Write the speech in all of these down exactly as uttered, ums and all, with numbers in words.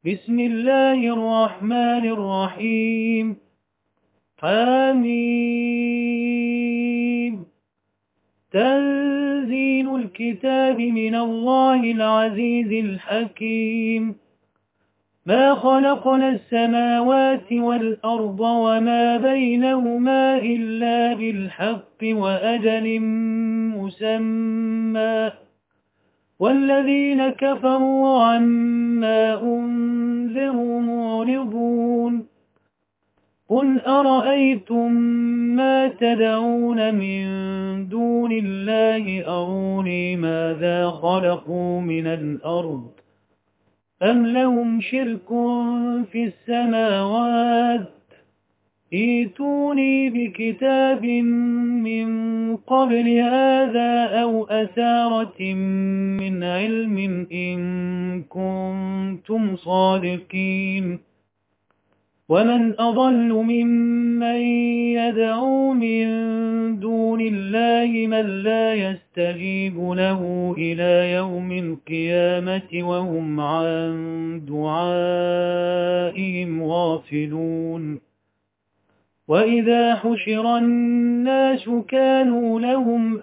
بسم الله الرحمن الرحيم. حميم. تنزيل الكتاب من الله العزيز الحكيم. ما خلقنا السماوات والأرض وما بينهما إلا بالحق وأجل مسمى، والذين كفروا عما أنذروا معرضون. قل أرأيتم ما تدعون من دون الله أروني ماذا خلقوا من الأرض أم لهم شرك في السماوات؟ ائتوني بكتاب من قبل هذا أو أثارة من علم إن كنتم صادقين. ومن أضل ممن يدعو من دون الله من لا يستجيب له إلى يوم القيامة وهم عن دعائهم غافلون. وإذا حشر الناس كانوا لهم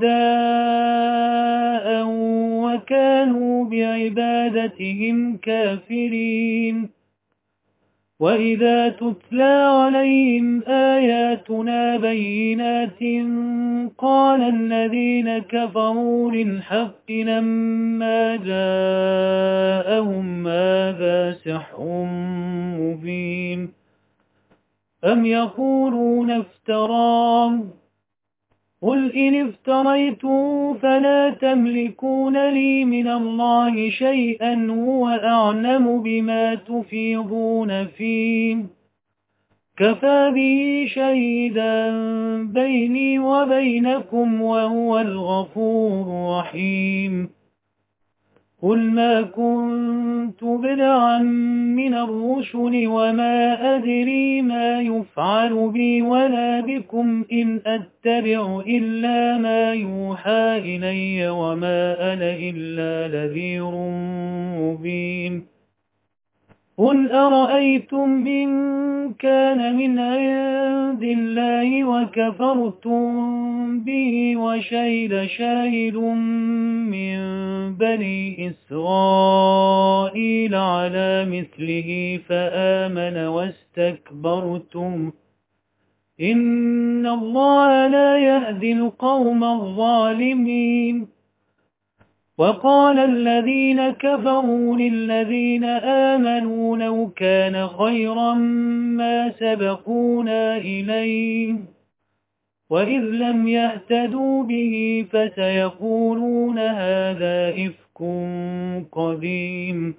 أعداء وكانوا بعبادتهم كافرين. وإذا تتلى عليهم آياتنا بينات قال الذين كفروا للحق لما جاءهم هذا سحر مبين. أم يقولون افتراه؟ قل إن افتريته فلا تملكون لي من الله شيئا هو أعلم بما تفيضون فيه، كفى به شهيدا بيني وبينكم وهو الغفور الرحيم. قل ما كنت بدعا من الرسل وما أدري ما يفعل بي ولا بكم إن أتبع إلا ما يوحى إلي وما أنا إلا نذير مبين. قل أرأيتم إن كان من عند الله وكفرتم به وشهد شاهد من بني إسرائيل على مثله فآمن واستكبرتم إن الله لا يهدي القوم الظالمين. وقال الذين كفروا للذين آمنوا لو كان خيرا ما سبقونا إليه وإذ لم يهتدوا به فسيقولون هذا إفك قديم.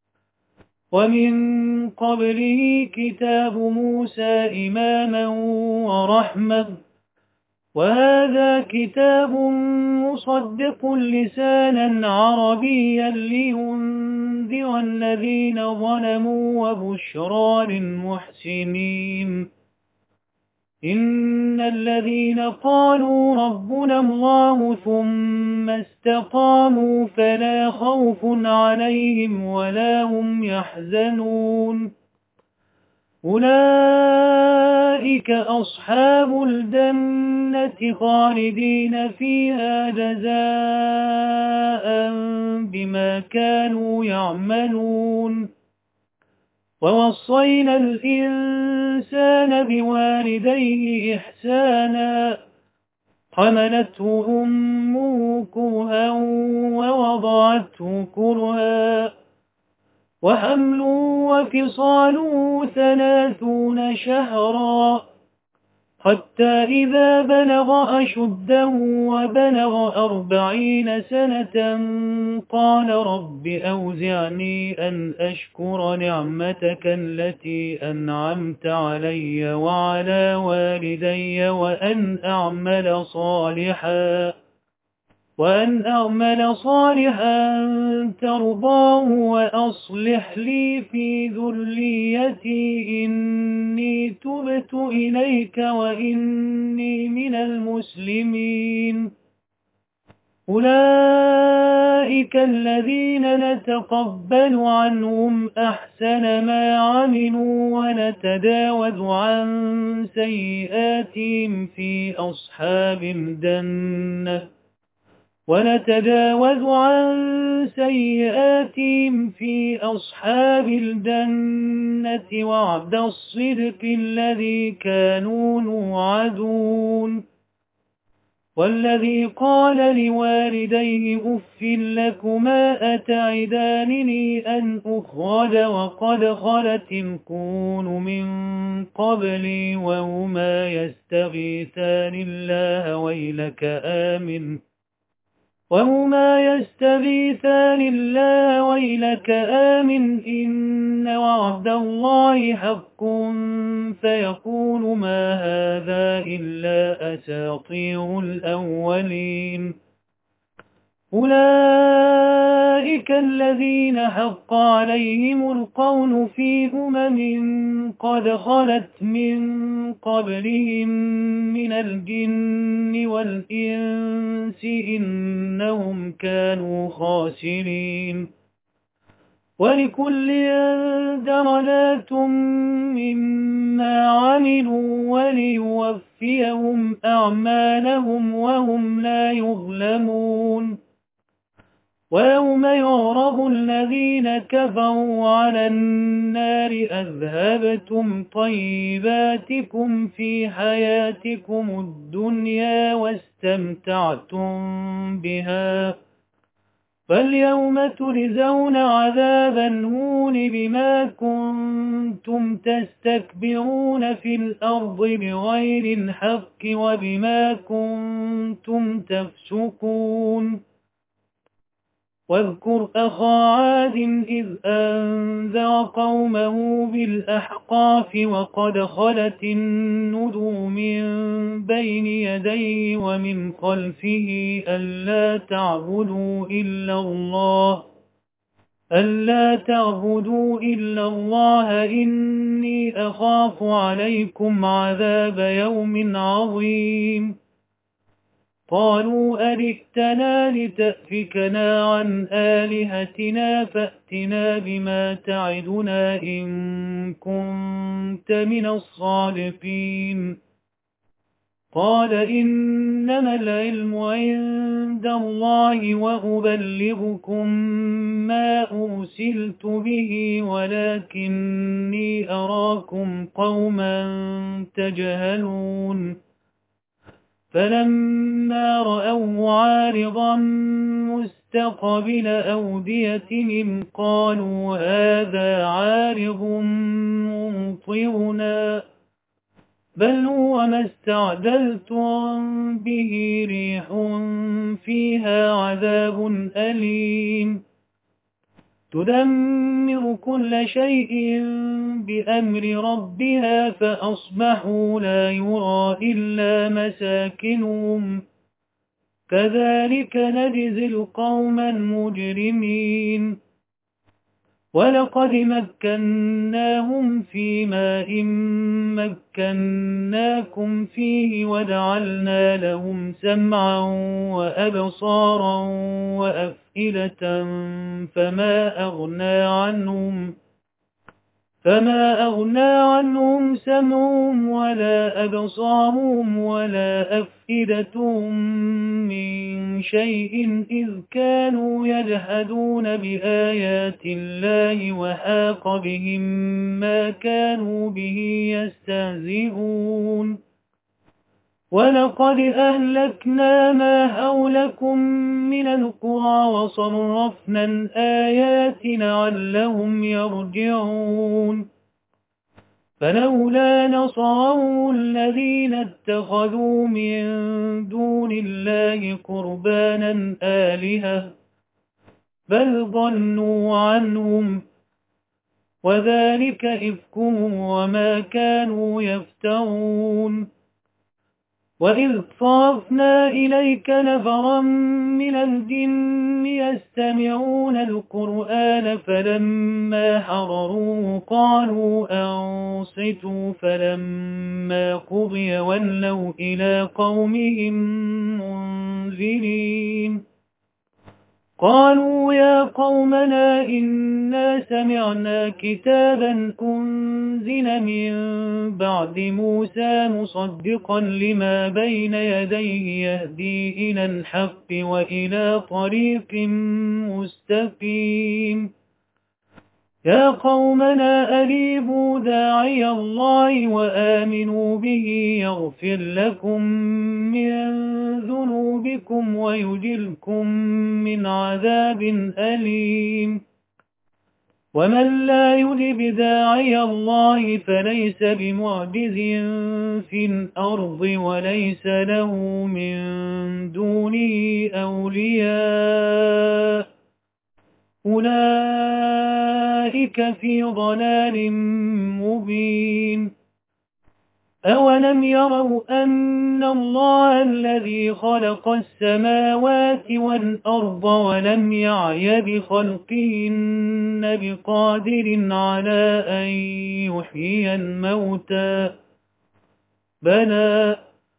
ومن قبله كتاب موسى إماما ورحمة، وهذا كتاب مصدق لسانا عربيا لينذر الذين ظلموا وبشرى للمحسنين. إن الذين قالوا ربنا الله ثم استقاموا فلا خوف عليهم ولا هم يحزنون. أولئك أصحاب الجنة خالدين فيها جزاء بما كانوا يعملون. ووصينا الإنسان بوالديه إحسانا حملته أمه كرها ووضعته كرها وحمله وفصاله ثلاثون شهرا حتى إذا بلغ أشده وبلغ أربعين سنة قال رب أوزعني أن أشكر نعمتك التي أنعمت علي وعلى والدي وأن أعمل صالحا وأن أعمل صالحا ترضاه وأصلح لي في ذريتي إني تبت إليك وإني من المسلمين. أولئك الذين نتقبل عنهم أحسن ما عملوا ونتجاوز عن سيئاتهم في أصحاب الجنة ونتجاوز عن سيئاتهم في أصحاب الجنة وعد الصدق الذي كانوا يوعدون والذي قال لوالديه أف لكما أتعدانني أن أخرج وقد خلت القرون من قبلي وهما يستغيثان الله ويلك آمن وهما يستغيثان الله ويلك آمن إن وعد الله حق فيقول ما هذا إلا أساطير الأولين أولئك الذين حق عليهم القول في أمم قد خلت من قبلهم من الجن والإنس إنهم كانوا خاسرين ولكل درجات مما عملوا وليوفيهم أعمالهم وهم لا يظلمون ويوم يعرض الذين كفروا على النار أذهبتم طيباتكم في حياتكم الدنيا واستمتعتم بها فاليوم تجزون عذاب الهون بما كنتم تستكبرون في الأرض بغير الحق وبما كنتم تفسقون واذكر أخا عاد إذ أنذر قومه بالأحقاف وقد خلت النذر من بين يديه ومن خلفه ألا تعبدوا إلا الله ألا تعبدوا إلا الله إني أخاف عليكم عذاب يوم عظيم قالوا أجئتنا لتأفكنا عن آلهتنا فأتنا بما تعدنا إن كنت من الصادقين قال إنما العلم عند الله وأبلغكم ما أرسلت به ولكني أراكم قوما تجهلون فلما رأوه عارضا مستقبل أوديتهم قالوا هذا عارض ممطرنا بل هو ما استعجلتم به ريح فيها عذاب أليم تدمر كل شيء بأمر ربها فأصبحوا لا يرى إلا مساكنهم كذلك نجزي القوم المجرمين ولقد مكناهم في ماء مكناكم فيه وجعلنا لهم سمعا وأبصارا وأفئدة فما أغنى عنهم فما أغنى عنهم سمعهم ولا أبصارهم ولا أفئدتهم من شيء إذ كانوا يجحدون بآيات الله وحاق بهم ما كانوا به يستهزئون ولقد أهلكنا ما حولكم من القرى وصرفنا الآيات لعلهم يرجعون فلولا نصرهم الذين اتخذوا من دون الله قربانا آلهة بل ضلوا عنهم وذلك إفكهم وما كانوا يفترون وإذ صرفنا إليك نفرا من الجن يستمعون القرآن فلما حضروه قالوا أنصتوا فلما قضي ولوا إلى قومهم منذرين قالوا يا قومنا إنا سمعنا كتابا أنزل من بعد موسى مصدقا لما بين يديه يهدي إلى الحق وإلى طريق مستقيم يا قومنا أجيبوا داعي الله وآمنوا به يغفر لكم من ذنوبكم ويجركم من عذاب أليم ومن لا يجب داعي الله فليس بمعجز في الأرض وليس له من دونه أولياء أولئك في ضلال مبين أولم يروا أن الله الذي خلق السماوات والأرض ولم يعي بخلقهن بقادر على أن يحيي الموتى بلى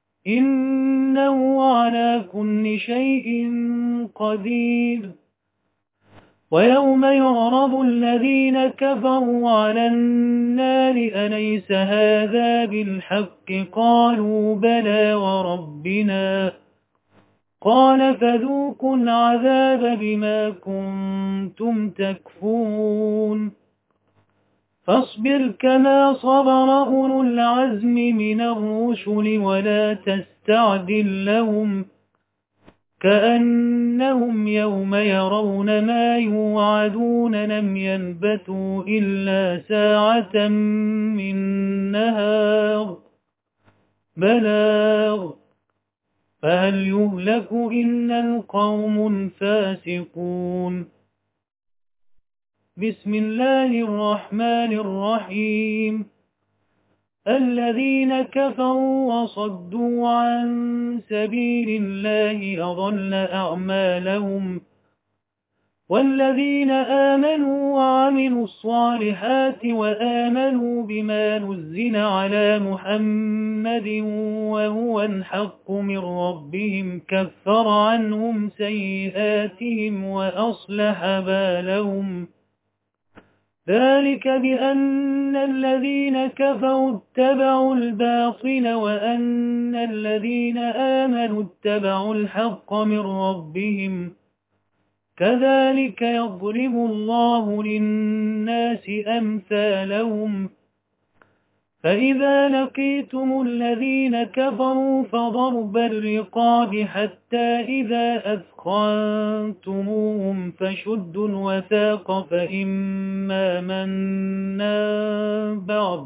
إنه على كل شيء قدير ويوم يعرض الذين كفروا على النار أليس هذا بالحق قالوا بلى وربنا قال فذوقوا العذاب بما كنتم تكفرون فاصبر كما صبر أولو العزم من الرسل ولا تستعجل لهم كأنهم يوم يرون ما يوعدون لم يلبثوا إلا ساعة من نهار بلاغ فهل يهلك إلا القوم الفاسقون بسم الله الرحمن الرحيم الذين كفروا وصدوا عن سبيل الله أضل أعمالهم والذين آمنوا وعملوا الصالحات وآمنوا بما نزل على محمد وهو الحق من ربهم كفر عنهم سيئاتهم وأصلح بالهم ذلك بأن الذين كفروا اتبعوا الباطل وأن الذين آمنوا اتبعوا الحق من ربهم كذلك يضرب الله للناس أمثالهم فإذا لقيتم الذين كفروا فضرب الرقاب حتى إذا أثخنتموهم فشدوا الوثاق فإما منا بعد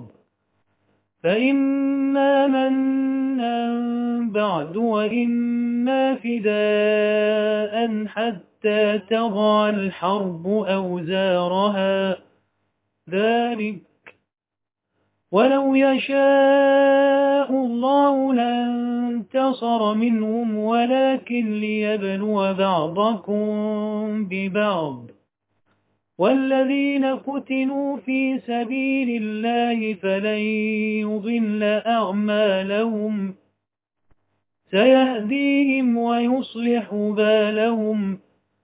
فإما منا بعد وإما فداء حتى تضع الحرب أوزارها ذلك ولو يشاء الله لانتصر منهم ولكن ليبلو بعضكم ببعض والذين قتلوا في سبيل الله فلن يضل أعمالهم سيهديهم ويصلح بالهم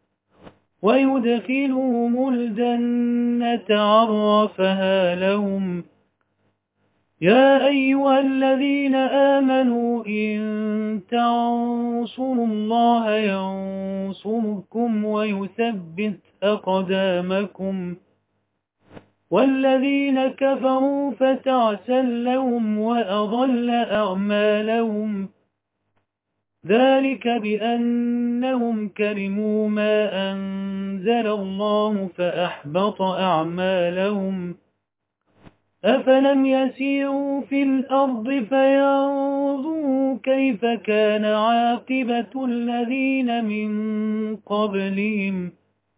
ويدخلهم الجنة عرفها لهم يا أيها الذين آمنوا إن تنصروا الله ينصركم ويثبت أقدامكم والذين كفروا فتعسا لهم وأضل أعمالهم ذلك بأنهم كرموا ما أنزل الله فأحبط أعمالهم أفلم يسيروا في الأرض فينظروا كيف كان عاقبة الذين من قبلهم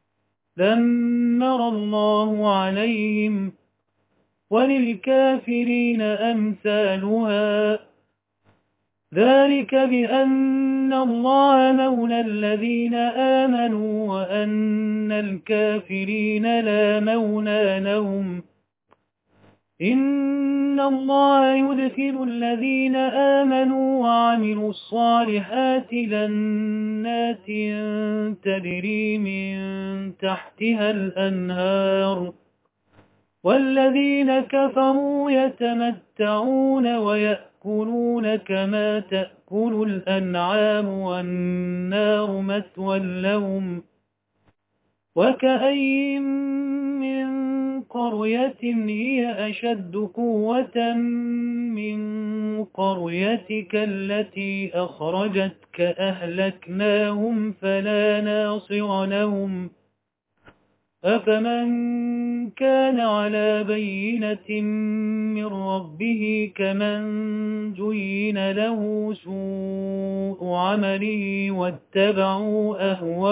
دمر الله عليهم وللكافرين أمثالها ذلك بأن الله مولى الذين آمنوا وأن الكافرين لا مولى لهم إن الله يدخل الذين آمنوا وعملوا الصالحات جنات تجري من تحتها الأنهار والذين كفروا يتمتعون ويأكلون كما تأكل الأنعام والنار مثوى لهم وكأي من قرية هي أشد قوة من قريتك التي أخرجتك أهلكناهم فلا ناصر لهم أفمن كان على بينة من ربه كمن زين له سوء عمله واتبعوا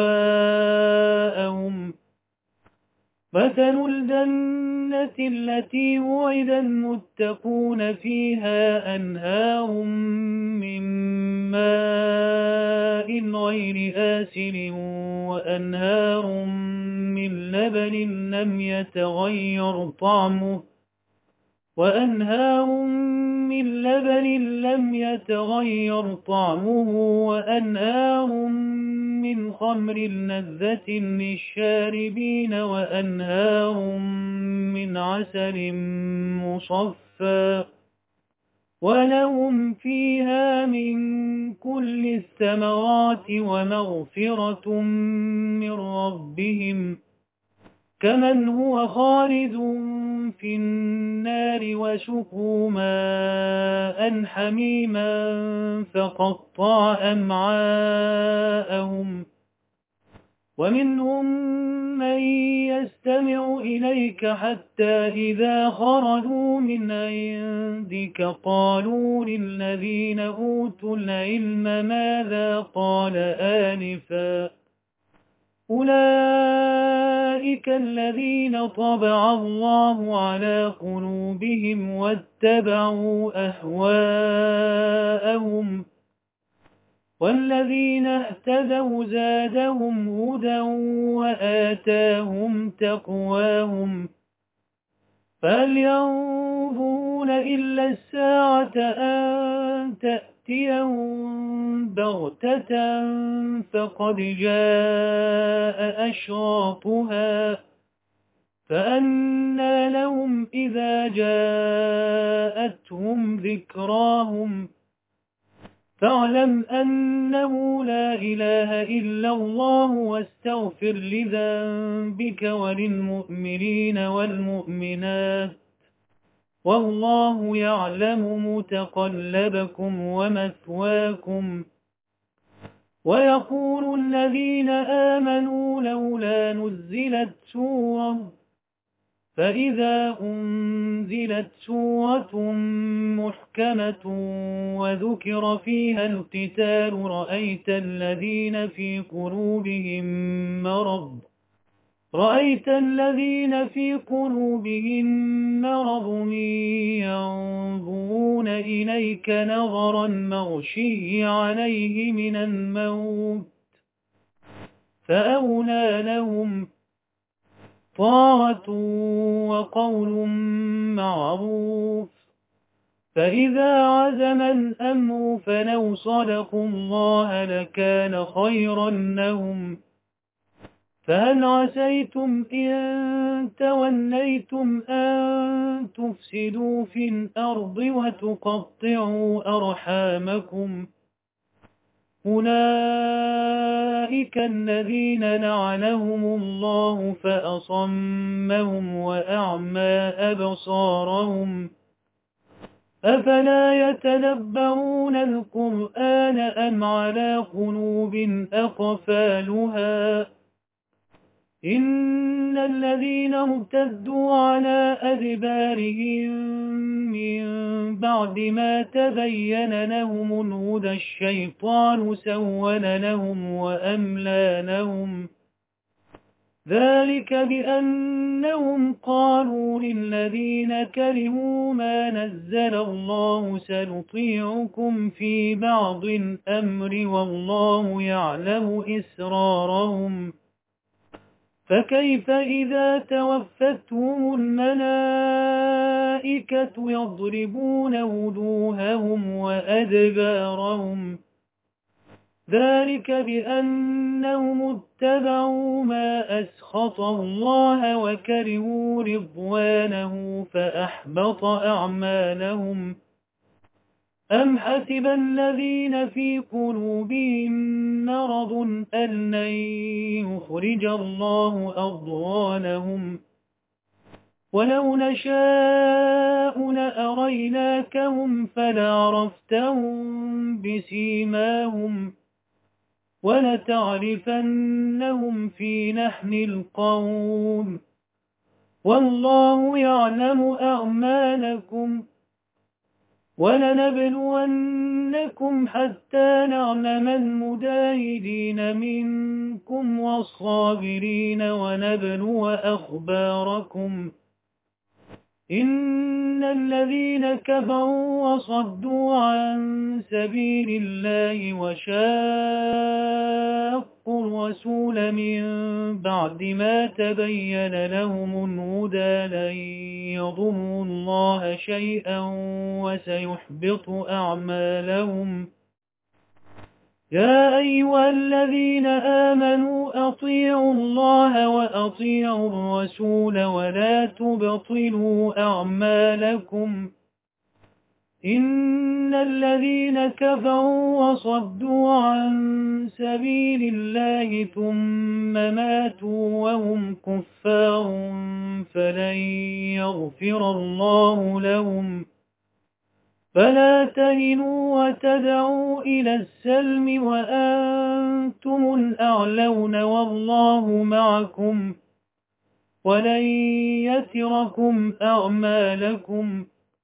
أهواءهم مثل الجنة التي وعد المتقون فيها أنهار من ماء غير آسن وأنهار من لبن لم يتغير طعمه وأنهار من لبن لم يتغير طعمه وأنهار من خمر لذة للشاربين وأنهار من عسل مصفى ولهم فيها من كل الثمرات ومغفرة من ربهم كمن هو خالد في النار وسقوا ماء حميما فقطع أمعاءهم ومنهم من يستمع إليك حتى إذا خرجوا من عندك قالوا للذين أوتوا العلم ماذا قال آنفا أولئك الذين طبع الله على قلوبهم واتبعوا أهواءهم والذين اهتدوا زادهم هدى وآتاهم تقواهم فهل ينظرون إلا الساعة أن تأتيهم بغتة فقد جاء أشراطها فأنى لهم إذا جاءتهم ذكراهم فاعلم أنه لا إله إلا الله واستغفر لذنبك وللمؤمنين والمؤمنات والله يعلم متقلبكم ومثواكم ويقول الذين آمنوا لولا نزلت سورة فإذا أنزلت سورة محكمة وذكر فيها القتال رأيت الذين في قلوبهم مرض رأيت الذين في قلوبهم مرض ينظرون إليك نظر المغشي عليه من الموت فأولى لهم طاعة وقول معروف فإذا عزم الأمر فلو صدقوا الله لكان خيرا لهم فهل عسيتم إن توليتم أن تفسدوا في الأرض وتقطعوا أرحامكم أولئك الذين لعنهم الله فأصمهم وأعمى أبصارهم أفلا يتدبرون القرآن أم على قلوب أقفالها إن الذين ارتدوا على أدبارهم من بعد ما تبين لهم الهدى الشيطان سول لهم وأملى لهم ذلك بأنهم قالوا للذين كرهوا ما نزل الله سنطيعكم في بعض الأمر والله يعلم إسرارهم فكيف إذا توفتهم الملائكة الملائكة يضربون وجوههم وأدبارهم ذلك بأنهم اتبعوا ما أسخط الله وكرهوا رضوانه فأحبط أعمالهم أم حسب الذين في قلوبهم مرض أن لن يخرج الله أضغانهم ولو نشاء لأريناكهم فلعرفتهم بسيماهم ولتعرفنهم في لحن القول والله يعلم أعمالكم ولنبلونكم حتى نعلم المجاهدين منكم والصابرين ونبلو أخباركم إن الذين كفروا وصدوا عن سبيل الله وشاقوا الرسول من بعد ما تبين لهم الهدى لن يضروا الله شيئا وسيحبط أعمالهم يا أيها الذين آمنوا أطيعوا الله وأطيعوا الرسول ولا تبطلوا أعمالكم إن الذين كفروا وصدوا عن سبيل الله ثم ماتوا وهم كفار فلن يغفر الله لهم فلا تهنوا وتدعوا إلى السلم وأنتم الأعلون والله معكم ولن يتركم أعمالكم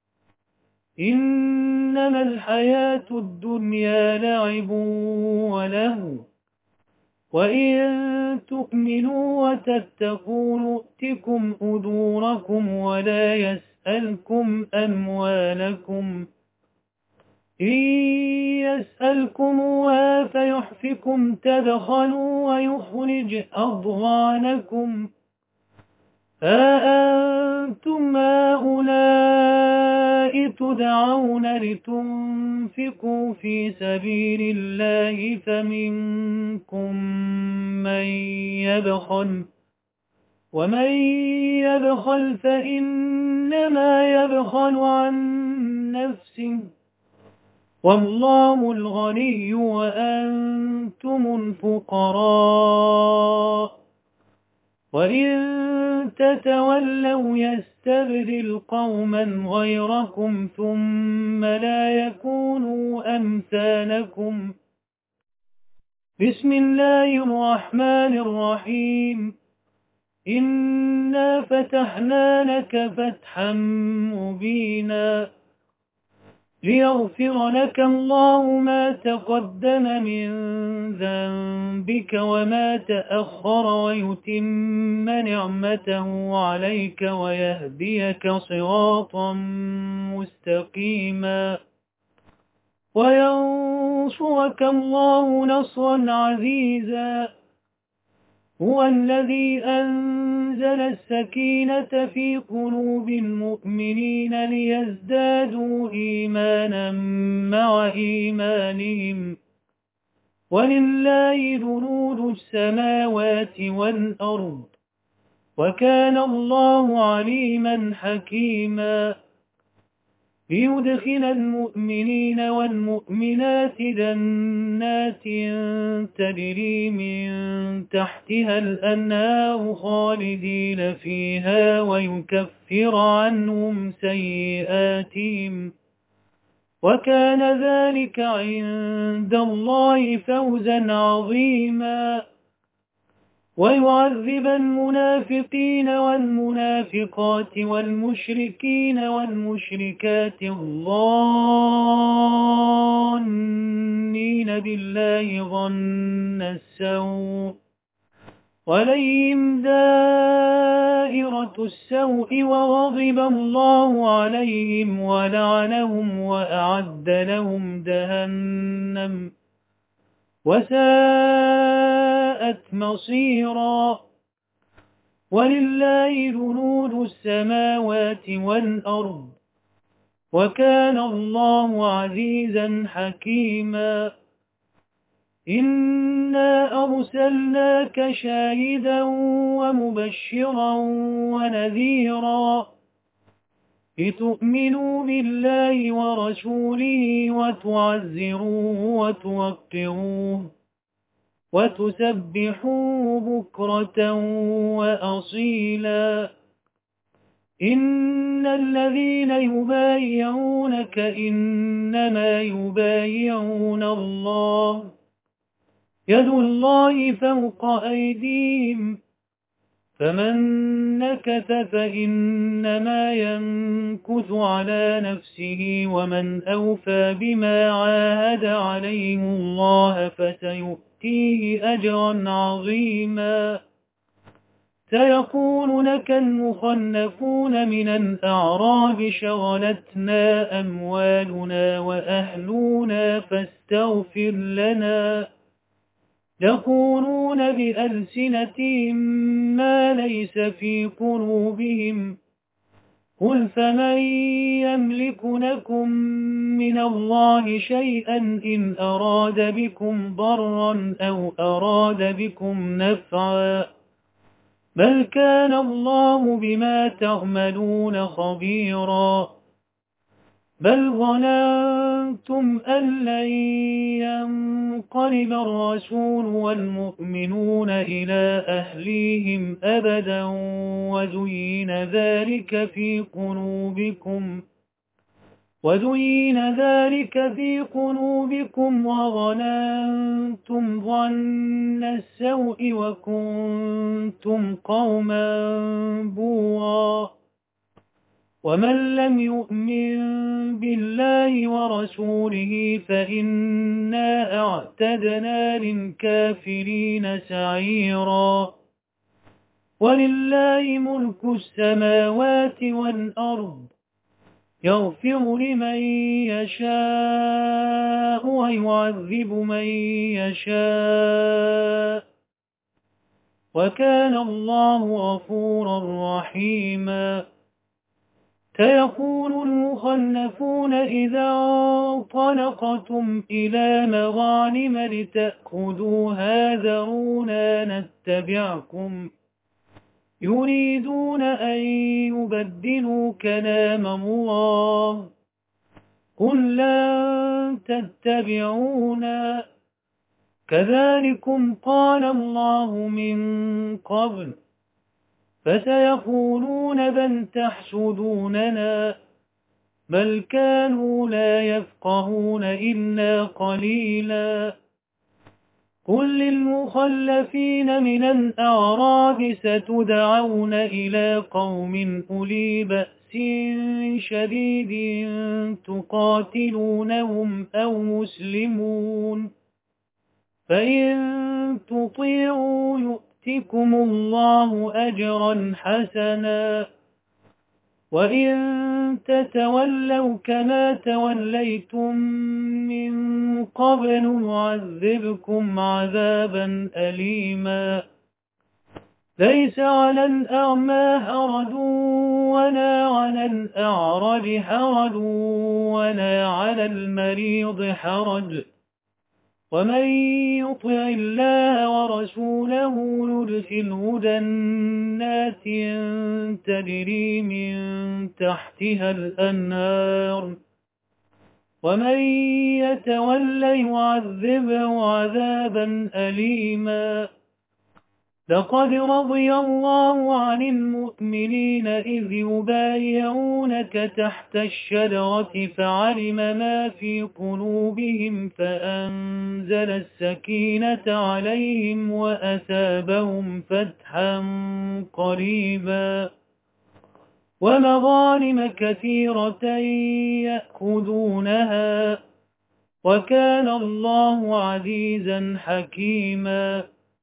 إنما الحياة الدنيا لعب ولهو وإن تؤمنوا وتتقوا نؤتكم أجوركم ولا يسألكم أموالكم إن يسألكموها فيحفكم تبخلوا ويخرج أضغانكم أأنتم هؤلاء تدعون لتنفقوا في سبيل الله فمنكم من يبخل ومن يبخل فإنما يبخل عن نفسه والله الغني وأنتم الفقراء وإن تتولوا يستبدل قوما غيركم ثم لا يكونوا أمثالكم بسم الله الرحمن الرحيم إنا فتحنا لك فتحا مبينا ليغفر لك الله ما تقدم من ذنبك وما تأخر ويتم نعمته عليك ويهديك صراطا مستقيما وينصرك الله نصرا عزيزا هو الذي أنزل السكينة في قلوب المؤمنين ليزدادوا إيمانا مع إيمانهم ولله جنود السماوات والأرض وكان الله عليما حكيما ليدخل المؤمنين والمؤمنات جنات تجري من تحتها الأنهار خالدين فيها ويكفر عنهم سيئاتهم وكان ذلك عند الله فوزا عظيما ويعذب المنافقين والمنافقات والمشركين والمشركات الظانين بالله ظن السوء عليهم دائرة السوء وغضب الله عليهم ولعنهم وأعد لهم جهنم وساءت مصيرا ولله جنود السماوات والأرض وكان الله عزيزا حكيما إنا أرسلناك شاهدا ومبشرا ونذيرا لتؤمنوا بالله ورسوله وتعزروه وتوقروه وتسبحوه بكرة وأصيلا إن الذين يبايعونك إنما يبايعون الله يد الله فوق أيديهم فمن نكث فإنما ينكث على نفسه ومن أوفى بما عاهد عليه الله فسيؤتيه أجرا عظيما سيقول لك المخلفون من الأعراب شغلتنا أموالنا وأهلنا فاستغفر لنا يقولون بألسنتهم ما ليس في قلوبهم قل فمن يملك لكم من الله شيئا إن أراد بكم ضرا أو أراد بكم نفعا بل كان الله بما تعملون خبيرا بل ظننتم أن لن ينقلب الرسول والمؤمنون إلى أهليهم أبدا وزين ذلك في قلوبكم وزين ذلك في قلوبكم وظننتم ظن السوء وكنتم قوما بورا ومن لم يؤمن بالله ورسوله فإنا أعتدنا للكافرين سعيرا ولله ملك السماوات والأرض يغفر لمن يشاء ويعذب من يشاء وكان الله غفورا رحيما سيقول المخلفون إذا انطلقتم إلى مغانم لتأخذوها ذرونا نتبعكم يريدون أن يبدلوا كلام الله قل لن تتبعونا كذلكم قال الله من قبل فسيقولون بل تحسدوننا بل كانوا لا يفقهون إلا قليلا قل للمخلفين من الأعراب ستدعون إلى قوم أولي بأس شديد تقاتلونهم أو مسلمون فإن تطيعوا يؤتكم الله أجرا حسنا وإن تتولوا كما توليتم من قبل نعذبكم عذابا أليما ليس على الأعمى حرج ولا على الأعرج حرج ولا على المريض حرج ومن يطع الله ورسوله يدخله جنات تجري من تحتها الأنهار ومن يتولى يعذبه عذابا أليما لقد رضي الله عن المؤمنين إذ يبايعونك تحت الشجرة فعلم ما في قلوبهم فأنزل السكينة عليهم وأثابهم فتحا قريبا ومغانم كثيرة يأخذونها وكان الله عزيزا حكيما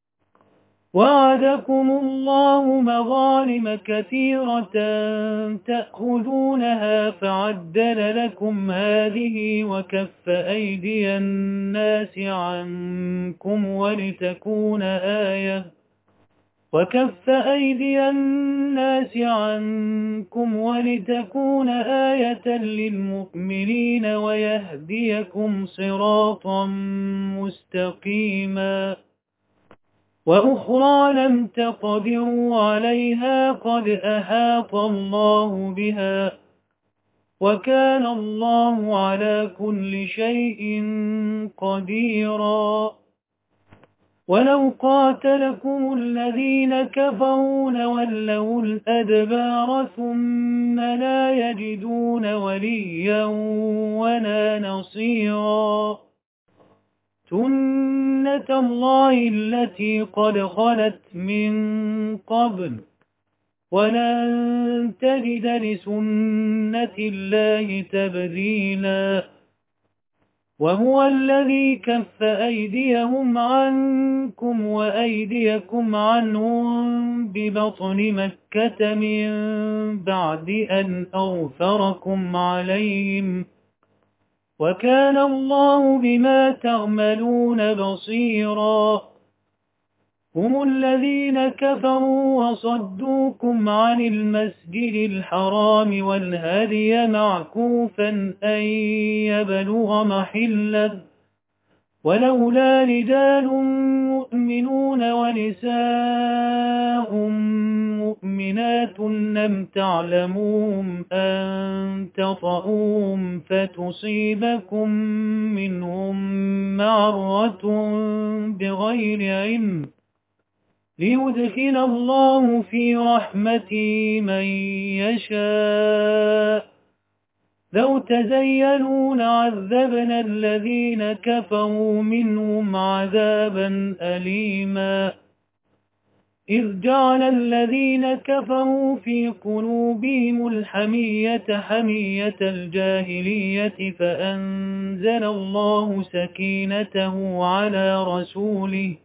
وعدكم الله مغانم كثيرة تأخذونها فعدل لكم هذه وكف أيدي الناس عنكم ولتكون آية وكف أيدي الناس عنكم ولتكون آية للمؤمنين ويهديكم صراطا مستقيما وأخرى لم تقدروا عليها قد أحاط الله بها وكان الله على كل شيء قديرا ولو قاتلكم الذين كفروا لولوا الأدبار ثم لا يجدون وليا ولا نصيرا سنة الله التي قد خلت من قبل ولن تجد لسنة الله تبديلا وهو الذي كف أيديهم عنكم وأيديكم عنهم ببطن مكة من بعد أن أغفركم عليهم وكان الله بما تعملون بصيرا هم الذين كفروا وصدوكم عن المسجد الحرام والهدي معكوفا أن يبلغ محله ولولا رجال مؤمنون ونساء مؤمنات لم تعلموهم أن تطؤوهم فتصيبكم منهم معرة بغير علم ليدخل الله في رحمته من يشاء لو تزينوا لعذبنا الذين كفروا منهم عذابا أليما إذ جعل الذين كفروا في قلوبهم الحمية حمية الجاهلية فأنزل الله سكينته على رسوله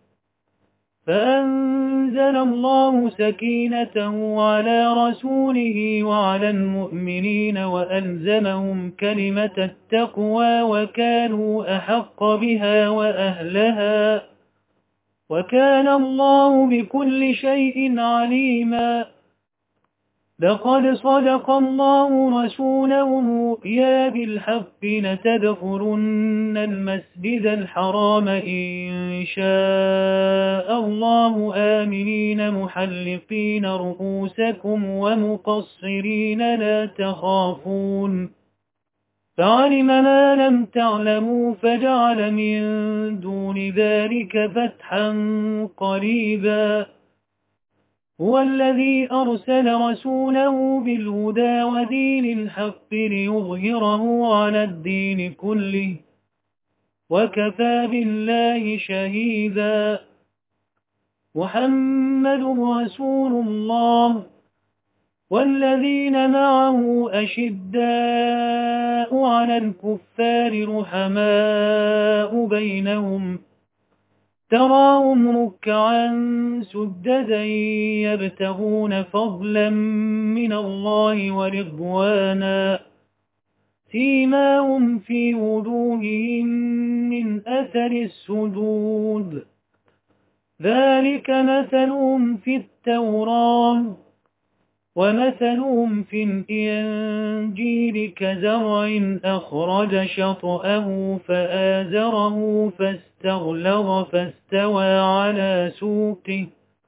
فأنزل الله سكينته على رسوله وعلى المؤمنين وألزمهم كلمة التقوى وكانوا أحق بها وأهلها وكان الله بكل شيء عليما لقد صدق الله رسوله الرؤيا بالحق لتدخلن المسجد الحرام إن شاء الله آمنين محلقين رؤوسكم ومقصرين لا تخافون فعلم ما لم تعلموا فجعل من دون ذلك فتحا قريبا هو الذي أرسل رسوله بالهدى ودين الحق ليظهره على الدين كله وكفى بالله شهيدا محمد رسول الله والذين معه أشداء على الكفار رحماء بينهم تراهم ركعا سجدا يبتغون فضلا من الله ورضوانا سيماهم في وجوههم من أثر السجود ذلك مثلهم في التوراة ومثلهم في الإنجيل كزرع أخرج شطأه فآزره فاستغلظ فاستوى على سوقه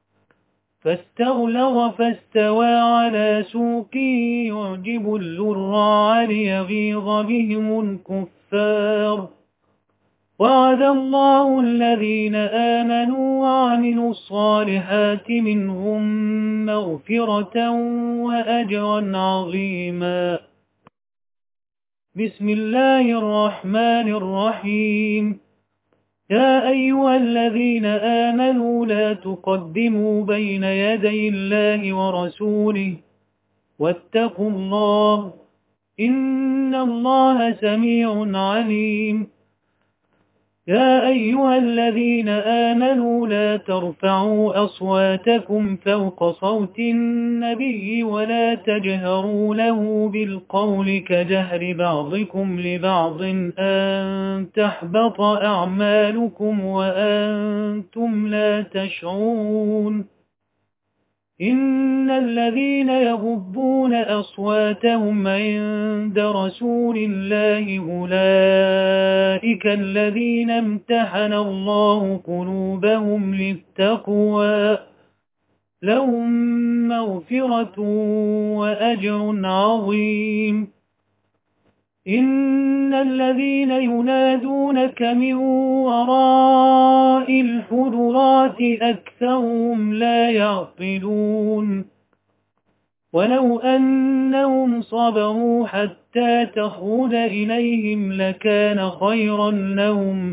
فاستغلظ فاستوى على سوقه يعجب الزراع ليغيظ بهم الكفار وعد الله الذين آمنوا وعملوا الصالحات منهم مغفرة وأجرا عظيما بسم الله الرحمن الرحيم يا أيها الذين آمنوا لا تقدموا بين يدي الله ورسوله واتقوا الله إن الله سميع عليم يا أيها الذين آمنوا لا ترفعوا أصواتكم فوق صوت النبي ولا تجهروا له بالقول كجهر بعضكم لبعض أن تحبط أعمالكم وأنتم لا تشعرون إن الذين يغضون أصواتهم عند رسول الله أولئك الذين امتحن الله قلوبهم للتقوى لهم مغفرة وأجر عظيم. إن الذين ينادونك من وراء الحجرات أكثرهم لا يعقلون. ولو أنهم صبروا حتى تخرج إليهم لكان خيرا لهم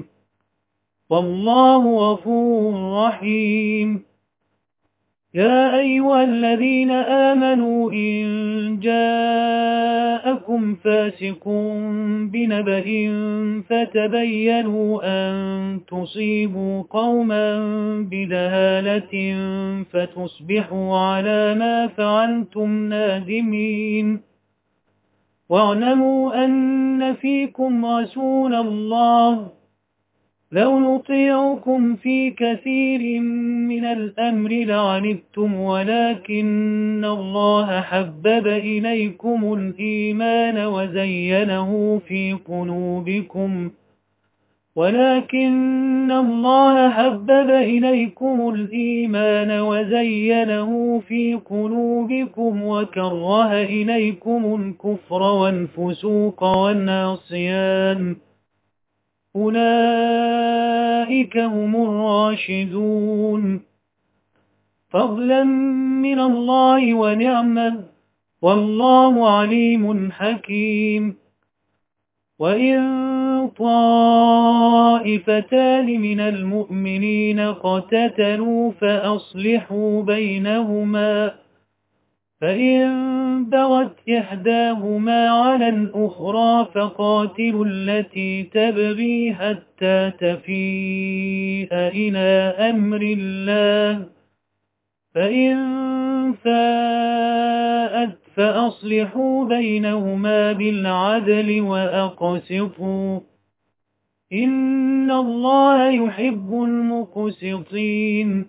والله غفور رحيم. يا أيها الذين آمنوا إن جاءكم فاسق بنبأ فتبينوا أن تصيبوا قوما بجهالة فتصبحوا على ما فعلتم نادمين. واعلموا أن فيكم رسول الله لو نطيعكم في كثير من الأمر لعنتم ولكن الله حبب إليكم الإيمان وزينه في قلوبكم ولكن الله حبب إليكم الإيمان وزينه في قلوبكم وكره إليكم الكفر والفسوق والعصيان أولئك هم الراشدون فضلا من الله ونعمة والله عليم حكيم. وإن طائفتان من المؤمنين اقتتلوا فأصلحوا بينهما فإن بغت إحداهما على الأخرى فقاتلوا التي تبغي حتى تفيء إلى أمر الله فإن فاءت فأصلحوا بينهما بالعدل وأقسطوا إن الله يحب المقسطين.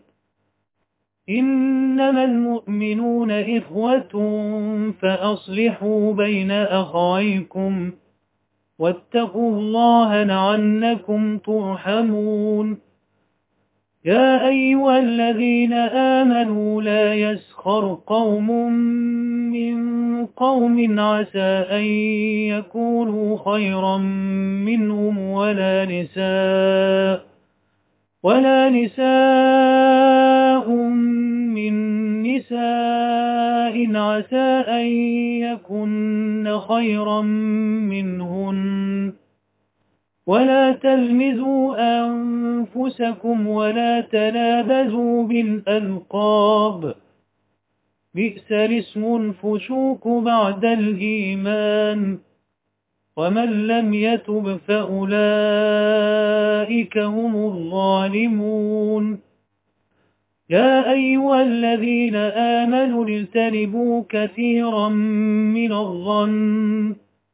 إنما المؤمنون إخوة فأصلحوا بين أخويكم واتقوا الله لعلكم ترحمون. يا أيها الذين آمنوا لا يسخر قوم من قوم عسى أن يكونوا خيرا منهم ولا نساء ولا نساء من نساء عسى أن يكن خيرا منهن ولا تلمزوا أنفسكم ولا تنابزوا بالألقاب بئس الاسم الفسوق بعد الإيمان ومن لم يتب فأولئك هم الظالمون. يا أيها الذين آمنوا اجتنبوا كثيرا من الظن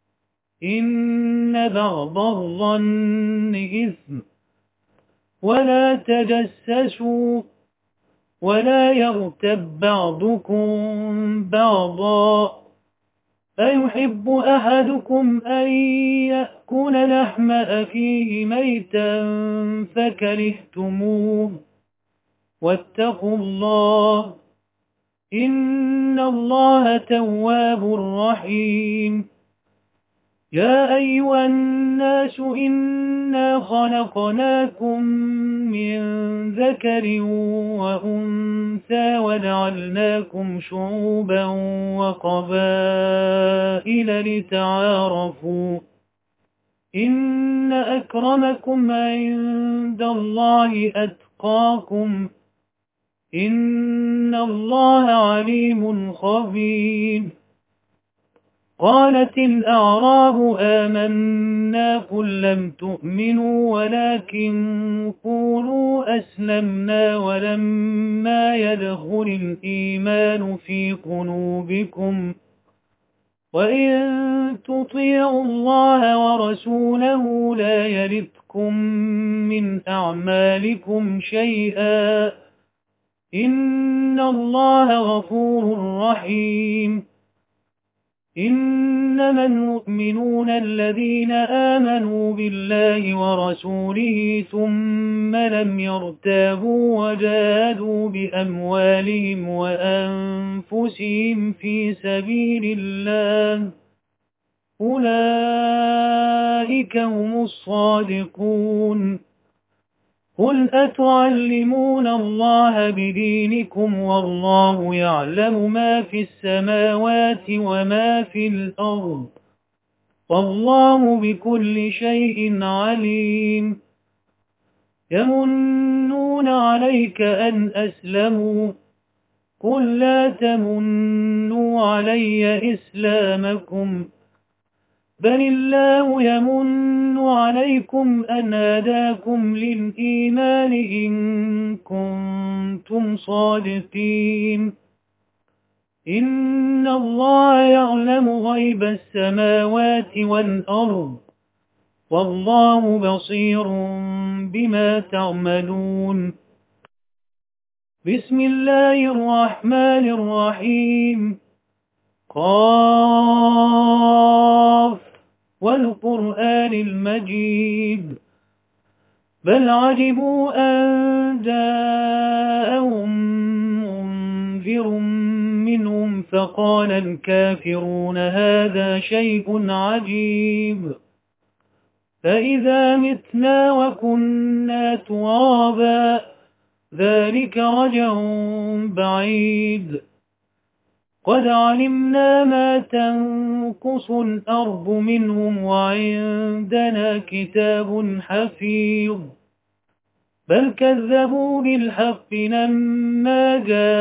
إن بعض الظن إثم ولا تجسسوا ولا يغتب بعضكم بعضا أيحب أحدكم أن يأكل لحم أخيه ميتا فكرهتموه واتقوا الله إن الله تواب رحيم. يا أيها الناس إنا خلقناكم من ذكر وأنثى وجعلناكم شعوبا وقبائل لتعارفوا إن أكرمكم عند الله أتقاكم إن الله عليم خبير. قالت الأعراب آمنا قل لم تؤمنوا ولكن قولوا أسلمنا ولما يدخل الإيمان في قلوبكم وإن تطيعوا الله ورسوله لا يلدكم من أعمالكم شيئا إن الله غفور رحيم إنما المؤمنون الذين آمنوا بالله ورسوله ثم لم يرتابوا وجاهدوا بأموالهم وأنفسهم في سبيل الله أولئك هم الصادقون قل أتعلمون الله بدينكم والله يعلم ما في السماوات وما في الأرض والله بكل شيء عليم يمنون عليك أن أسلموا قل لا تمنوا علي إسلامكم بل الله يمن عليكم أن هداكم للإيمان إن كنتم صادقين إن الله يعلم غيب السماوات والأرض والله بصير بما تعملون بسم الله الرحمن الرحيم قاف والقرآن المجيد بل عجبوا أن جاءهم منذر منهم فقال الكافرون هذا شيء عجيب فإذا متنا وكنا ترابا ذلك رجع بعيد قد علمنا ما تنقص الأرض منهم وعندنا كتاب حفيظ بل كذبوا بالحق لما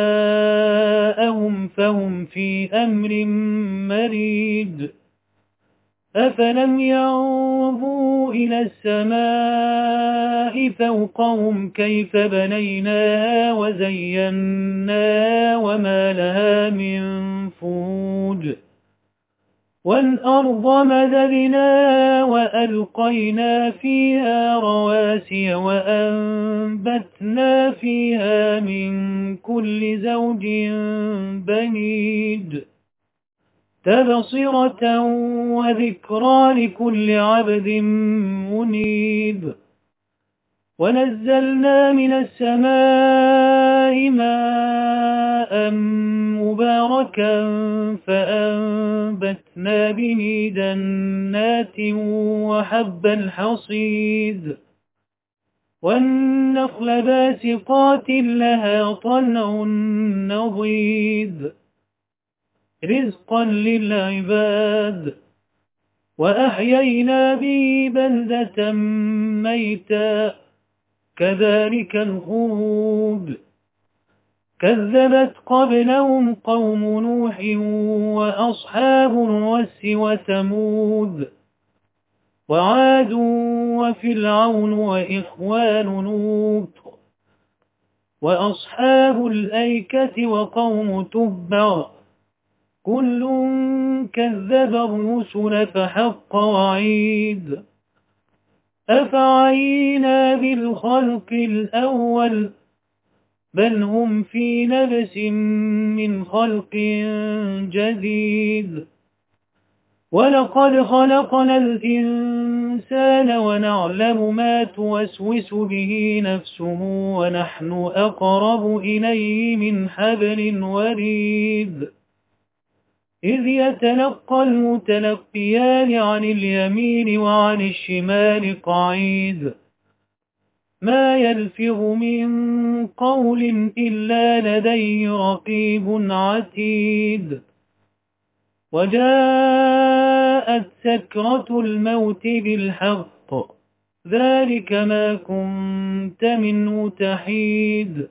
جاءهم فهم في أمر مريج أفلم ينظروا إلى السماء فوقهم كيف بنيناها وزيناها وما لها من فروج والأرض مددناها وألقينا فيها رواسي وأنبتنا فيها من كل زوج بهيج تبصرة وذكرى لكل عبد منيب ونزلنا من السماء ماء مباركا فأنبتنا به جنات وحب الحصيد والنخل باسقات لها طلع نضيد رزقا للعباد وأحيينا به بلدة ميتا كذلك الخروج كذبت قبلهم قوم نوح وأصحاب الرس وثمود وعاد وفرعون وإخوان لوط وأصحاب الأيكة وقوم تبع كل كذب الرسل فحق وعيد أفعينا بالخلق الأول بل هم في لبس من خلق جديد ولقد خلقنا الإنسان ونعلم ما توسوس به نفسه ونحن أقرب إليه من حبل الوريد إذ يتلقى المتلقيان عن اليمين وعن الشمال قعيد ما يلفظ من قول إلا لديه رقيب عتيد وجاءت سكرة الموت بالحق ذلك ما كنت منه تحيد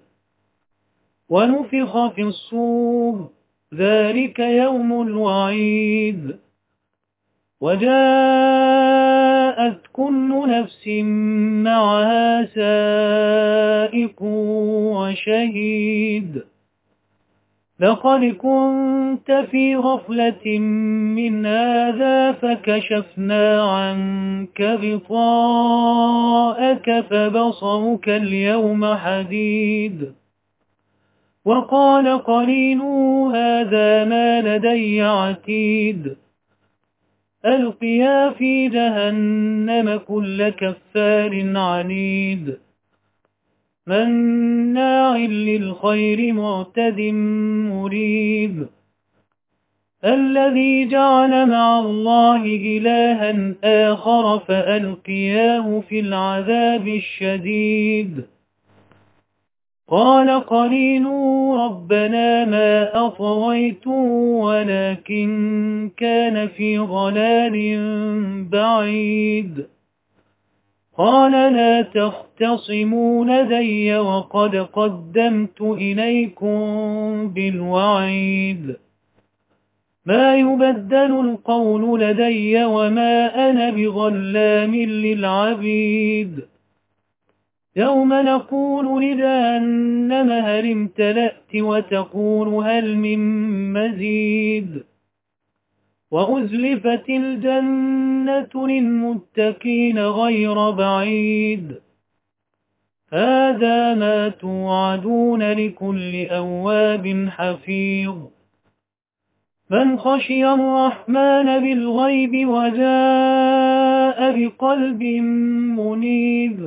ونفخ في الصور ذلك يوم الوعيد وجاءت كل نفس معها سائق وشهيد لقد كنت في غفلة من هذا فكشفنا عنك غطاءك فبصرك اليوم حديد وقال قرينه هذا ما لدي عتيد ألقيا في جهنم كل كفار عنيد مناع للخير معتد مريب الذي جعل مع الله إلها آخر فألقياه في العذاب الشديد قال قرينه ربنا ما أطغيته ولكن كان في ضلال بعيد قال لا تختصموا لدي وقد قدمت إليكم بالوعيد ما يبدل القول لدي وما أنا بظلام للعبيد يوم نقول لجهنم هل امتلأت وتقول هل من مزيد وأزلفت الجنة للمتقين غير بعيد هذا ما توعدون لكل أواب حفيظ من خشي الرحمن بالغيب وجاء بقلب منيب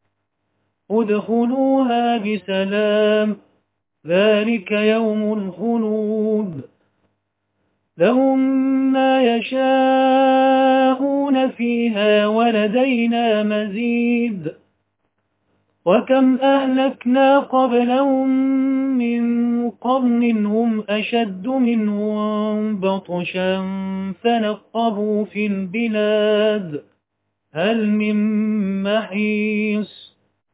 ادخلوها بسلام ذلك يوم الخلود لهم ما يشاءون فيها ولدينا مزيد وكم أهلكنا قبلهم من قرن هم أشد منهم بطشا فنقبوا في البلاد هل من محيص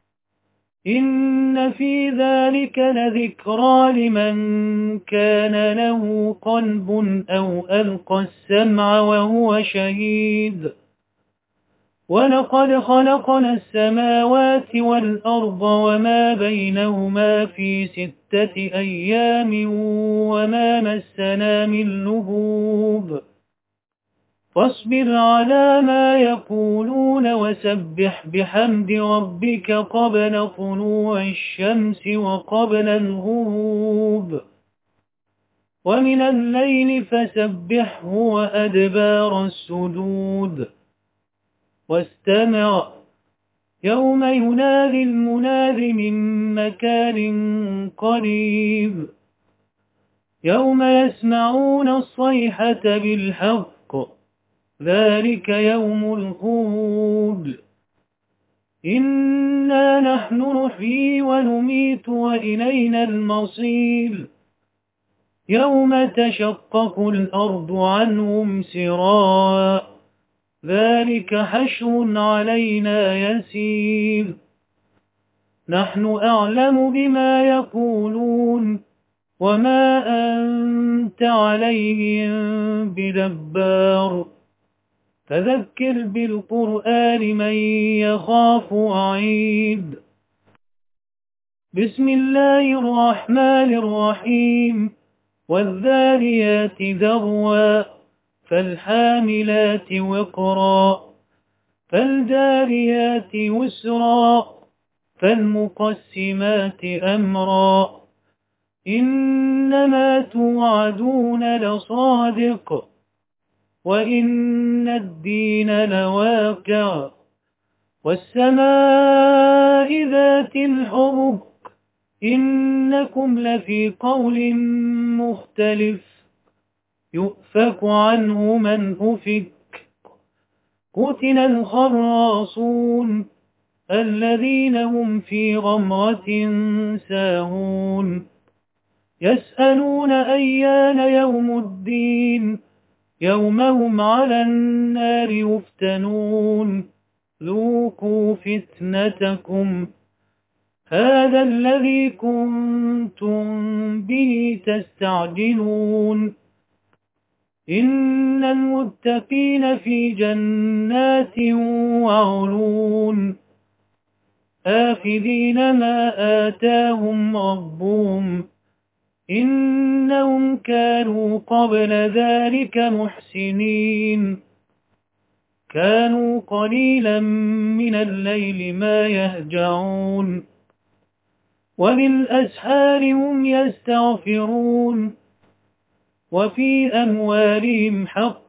إن في ذلك لذكرى لمن كان له قلب أو ألقى السمع وهو شهيد ولقد خلقنا السماوات والأرض وما بينهما في ستة أيام وما مسنا من لغوب فاصبر على ما يقولون وسبح بحمد ربك قبل طلوع الشمس وقبل الغروب ومن الليل فسبحه وأدبار السجود واستمع يوم ينادي المناد من مكان قريب يوم يسمعون الصيحة بالحق ذلك يوم الخروج إنا نحن نحيي ونميت وإلينا المصير يوم تشقق الأرض عنهم سراء ذلك حشر علينا يسير نحن أعلم بما يقولون وما أنت عليهم بدبار فذكر بالقرآن من يخاف وعيد بسم الله الرحمن الرحيم والذاريات ذروا فالحاملات وقرا فالجاريات يسرا فالمقسمات أمرا إنما توعدون لصادق وإن الدين لواقع والسماء ذات الحبك إنكم لفي قول مختلف يؤفك عنه من أفك قتل الخراصون الذين هم في غمرة ساهون يسألون أيان يوم الدين يوم هم على النار يفتنون ذوقوا فتنتكم هذا الذي كنتم به تستعجلون إن المتقين في جنات وعيون آخذين ما آتاهم ربهم إنهم كانوا قبل ذلك محسنين كانوا قليلا من الليل ما يهجعون وبالأسحار هم يستغفرون وفي أموالهم حق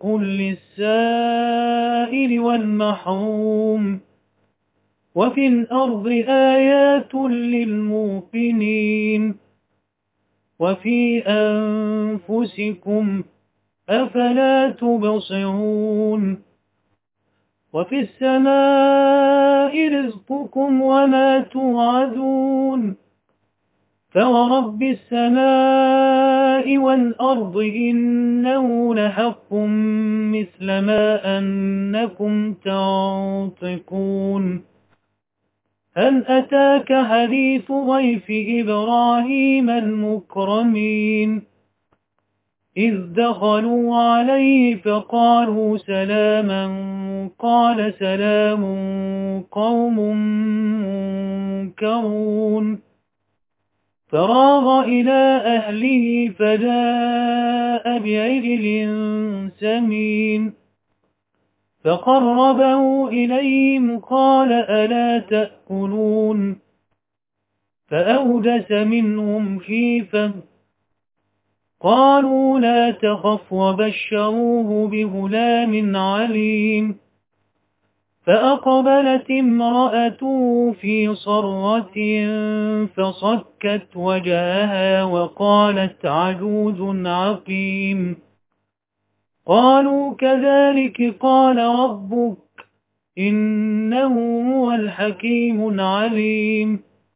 للسائل والمحروم وفي الأرض آيات للموقنين وفي أنفسكم أفلا تبصرون وفي السماء رزقكم وما توعدون فورب السماء والأرض إنه لحق مثل ما أنكم تنطقون هل أتاك حديث ضيف إبراهيم المكرمين إذ دخلوا عليه فقالوا سلاما قال سلام قوم منكرون فراغ إلى أهله فجاء بعجل سمين فقربه إليهم قال ألا تأكلون فأوجس منهم خيفة قالوا لا تخف وبشروه بغلام عليم فأقبلت امرأته في صرة فصكت وجهها وقالت عجوز عقيم قالوا كذلك قال ربك إنه هو الحكيم العليم